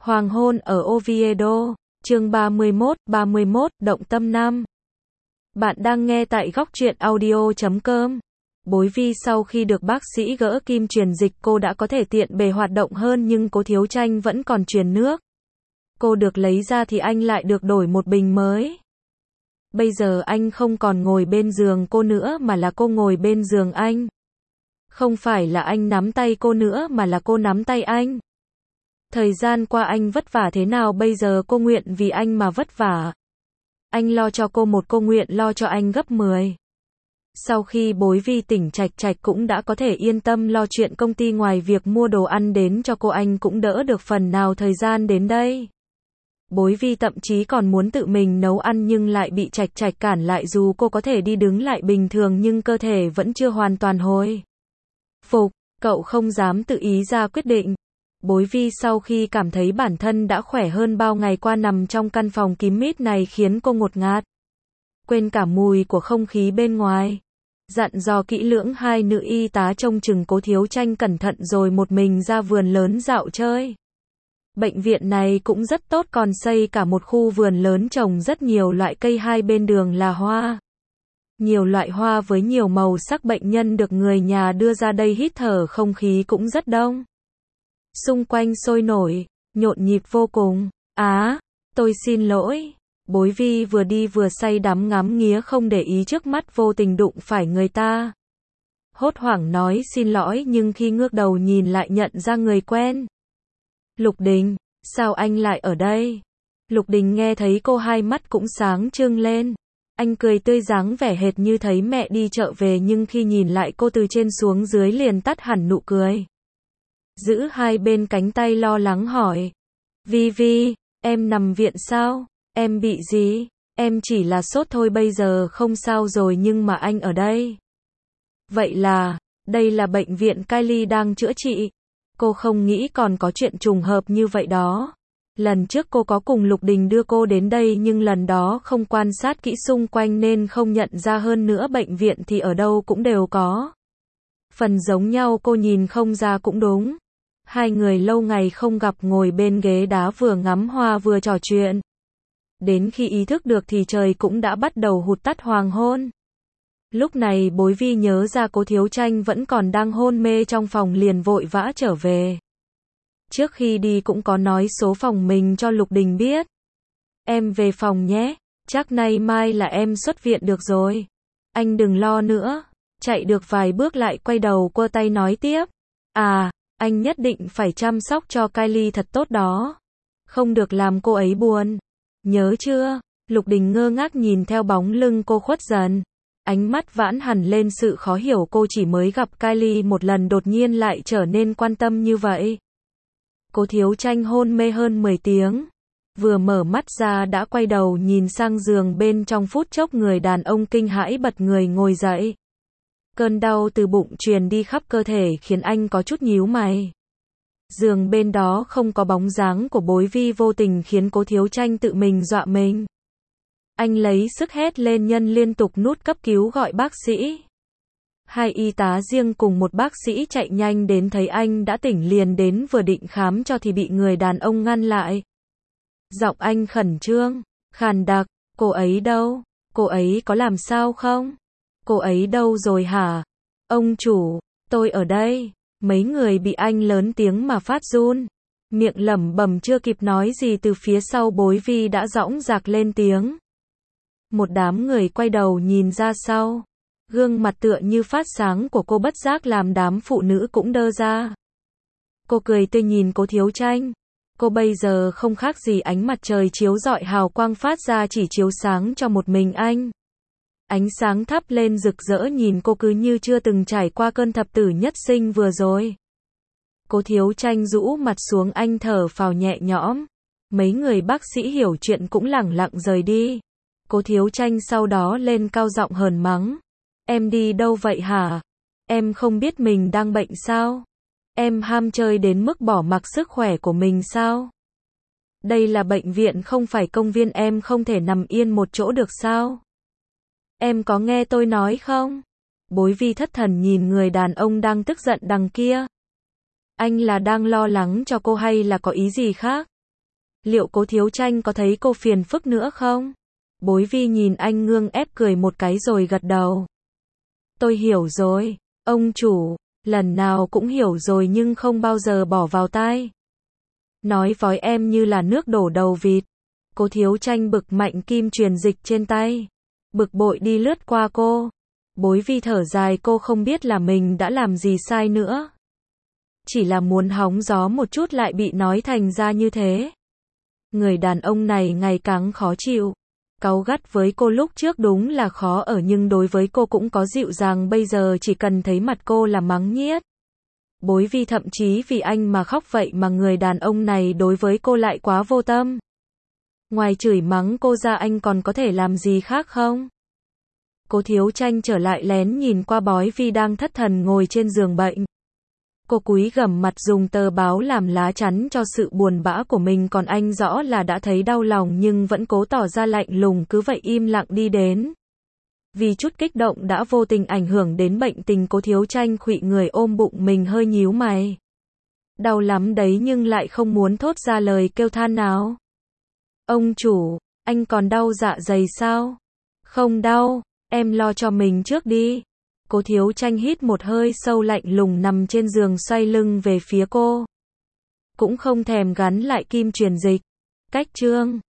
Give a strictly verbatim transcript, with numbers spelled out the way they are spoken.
Hoàng hôn ở Oviedo, chương ba mươi mốt, ba mươi mốt, Động tâm năm. Bạn đang nghe tại góc truyện audio chấm com. Bối Vi sau khi được bác sĩ gỡ kim truyền dịch cô đã có thể tiện bề hoạt động hơn nhưng Cố Thiếu Tranh vẫn còn truyền nước. Cô được lấy ra thì anh lại được đổi một bình mới. Bây giờ anh không còn ngồi bên giường cô nữa mà là cô ngồi bên giường anh. Không phải là anh nắm tay cô nữa mà là cô nắm tay anh. Thời gian qua anh vất vả thế nào bây giờ cô nguyện vì anh mà vất vả. Anh lo cho cô một cô nguyện lo cho anh gấp mười. Sau khi Bối Vi tỉnh Trạch Trạch cũng đã có thể yên tâm lo chuyện công ty, ngoài việc mua đồ ăn đến cho cô anh cũng đỡ được phần nào thời gian đến đây. Bối Vi thậm chí còn muốn tự mình nấu ăn nhưng lại bị Trạch Trạch cản lại, dù cô có thể đi đứng lại bình thường nhưng cơ thể vẫn chưa hoàn toàn hồi phục, cậu không dám tự ý ra quyết định. Bối Vi sau khi cảm thấy bản thân đã khỏe hơn bao ngày qua nằm trong căn phòng kín mít này khiến cô ngột ngạt. Quên cả mùi của không khí bên ngoài. Dặn dò kỹ lưỡng hai nữ y tá trông chừng Cố Thiếu Tranh cẩn thận rồi một mình ra vườn lớn dạo chơi. Bệnh viện này cũng rất tốt, còn xây cả một khu vườn lớn trồng rất nhiều loại cây, hai bên đường là hoa. Nhiều loại hoa với nhiều màu sắc, bệnh nhân được người nhà đưa ra đây hít thở không khí cũng rất đông. Xung quanh sôi nổi, nhộn nhịp vô cùng. Á, tôi xin lỗi. Bối Vi vừa đi vừa say đắm ngắm nghía không để ý trước mắt vô tình đụng phải người ta. Hốt hoảng nói xin lỗi nhưng khi ngước đầu nhìn lại nhận ra người quen. Lục Đình, sao anh lại ở đây? Lục Đình nghe thấy cô hai mắt cũng sáng trưng lên. Anh cười tươi dáng vẻ hệt như thấy mẹ đi chợ về, nhưng khi nhìn lại cô từ trên xuống dưới liền tắt hẳn nụ cười. Giữ hai bên cánh tay lo lắng hỏi. Vi Vi, em nằm viện sao? Em bị gì? Em chỉ là sốt thôi, bây giờ không sao rồi nhưng mà anh ở đây. Vậy là, đây là bệnh viện Kylie đang chữa trị. Cô không nghĩ còn có chuyện trùng hợp như vậy đó. Lần trước cô có cùng Lục Đình đưa cô đến đây nhưng lần đó không quan sát kỹ xung quanh nên không nhận ra, hơn nữa bệnh viện thì ở đâu cũng đều có. Phần giống nhau cô nhìn không ra cũng đúng. Hai người lâu ngày không gặp ngồi bên ghế đá vừa ngắm hoa vừa trò chuyện. Đến khi ý thức được thì trời cũng đã bắt đầu hụt tắt hoàng hôn. Lúc này Bối Vi nhớ ra Cố Thiếu Tranh vẫn còn đang hôn mê trong phòng liền vội vã trở về. Trước khi đi cũng có nói số phòng mình cho Lục Đình biết. Em về phòng nhé, chắc nay mai là em xuất viện được rồi. Anh đừng lo nữa. Chạy được vài bước lại quay đầu quơ tay nói tiếp. À, anh nhất định phải chăm sóc cho Kylie thật tốt đó. Không được làm cô ấy buồn. Nhớ chưa? Lục Đình ngơ ngác nhìn theo bóng lưng cô khuất dần. Ánh mắt vãn hẳn lên sự khó hiểu, cô chỉ mới gặp Kylie một lần đột nhiên lại trở nên quan tâm như vậy. Cố Thiếu Tranh hôn mê hơn mười tiếng. Vừa mở mắt ra đã quay đầu nhìn sang giường bên, trong phút chốc người đàn ông kinh hãi bật người ngồi dậy. Cơn đau từ bụng truyền đi khắp cơ thể khiến anh có chút nhíu mày. Giường bên đó không có bóng dáng của Bối Vi, vô tình khiến Cố Thiếu Tranh tự mình dọa mình. Anh lấy sức hét lên, nhân liên tục nút cấp cứu gọi bác sĩ. Hai y tá riêng cùng một bác sĩ chạy nhanh đến, thấy anh đã tỉnh liền đến, vừa định khám cho thì bị người đàn ông ngăn lại. Giọng anh khẩn trương, khàn đặc. Cô ấy đâu? Cô ấy có làm sao không? Cô ấy đâu rồi hả? Ông chủ, tôi ở đây. Mấy người bị anh lớn tiếng mà phát run. Miệng lẩm bẩm chưa kịp nói gì từ phía sau Bối Vi đã dõng dạc lên tiếng. Một đám người quay đầu nhìn ra sau. Gương mặt tựa như phát sáng của cô bất giác làm đám phụ nữ cũng đơ ra. Cô cười tươi nhìn Cố Thiếu Tranh. Cô bây giờ không khác gì ánh mặt trời chiếu rọi, hào quang phát ra chỉ chiếu sáng cho một mình anh. Ánh sáng thắp lên rực rỡ, nhìn cô cứ như chưa từng trải qua cơn thập tử nhất sinh vừa rồi. Cố Thiếu Tranh rũ mặt xuống, anh thở phào nhẹ nhõm. Mấy người bác sĩ hiểu chuyện cũng lẳng lặng rời đi. Cố Thiếu Tranh sau đó lên cao giọng hờn mắng. Em đi đâu vậy hả? Em không biết mình đang bệnh sao? Em ham chơi đến mức bỏ mặc sức khỏe của mình sao? Đây là bệnh viện không phải công viên, em không thể nằm yên một chỗ được sao? Em có nghe tôi nói không? Bối Vi thất thần nhìn người đàn ông đang tức giận đằng kia. Anh là đang lo lắng cho cô hay là có ý gì khác? Liệu Cố Thiếu Tranh có thấy cô phiền phức nữa không? Bối Vi nhìn anh ngương ép cười một cái rồi gật đầu. Tôi hiểu rồi, ông chủ, lần nào cũng hiểu rồi nhưng không bao giờ bỏ vào tai. Nói với em như là nước đổ đầu vịt. Cố Thiếu Tranh bực mạnh kim truyền dịch trên tay. Bực bội đi lướt qua cô. Bối Vi thở dài, cô không biết là mình đã làm gì sai nữa. Chỉ là muốn hóng gió một chút lại bị nói thành ra như thế. Người đàn ông này ngày càng khó chịu. Cáu gắt với cô lúc trước đúng là khó ở nhưng đối với cô cũng có dịu dàng, bây giờ chỉ cần thấy mặt cô là mắng nhiếc. Bối Vi thậm chí vì anh mà khóc, vậy mà người đàn ông này đối với cô lại quá vô tâm. Ngoài chửi mắng cô ra anh còn có thể làm gì khác không? Cố Thiếu Tranh trở lại lén nhìn qua Bói Vi đang thất thần ngồi trên giường bệnh. Cô cúi gằm mặt dùng tờ báo làm lá chắn cho sự buồn bã của mình, còn anh rõ là đã thấy đau lòng nhưng vẫn cố tỏ ra lạnh lùng, cứ vậy im lặng đi đến. Vì chút kích động đã vô tình ảnh hưởng đến bệnh tình, Cố Thiếu Tranh khuỵu người ôm bụng mình hơi nhíu mày. Đau lắm đấy nhưng lại không muốn thốt ra lời kêu than nào. Ông chủ, anh còn đau dạ dày sao? Không đau, em lo cho mình trước đi. Cố Thiếu Tranh hít một hơi sâu, lạnh lùng nằm trên giường xoay lưng về phía cô. Cũng không thèm gắn lại kim truyền dịch. Cách chương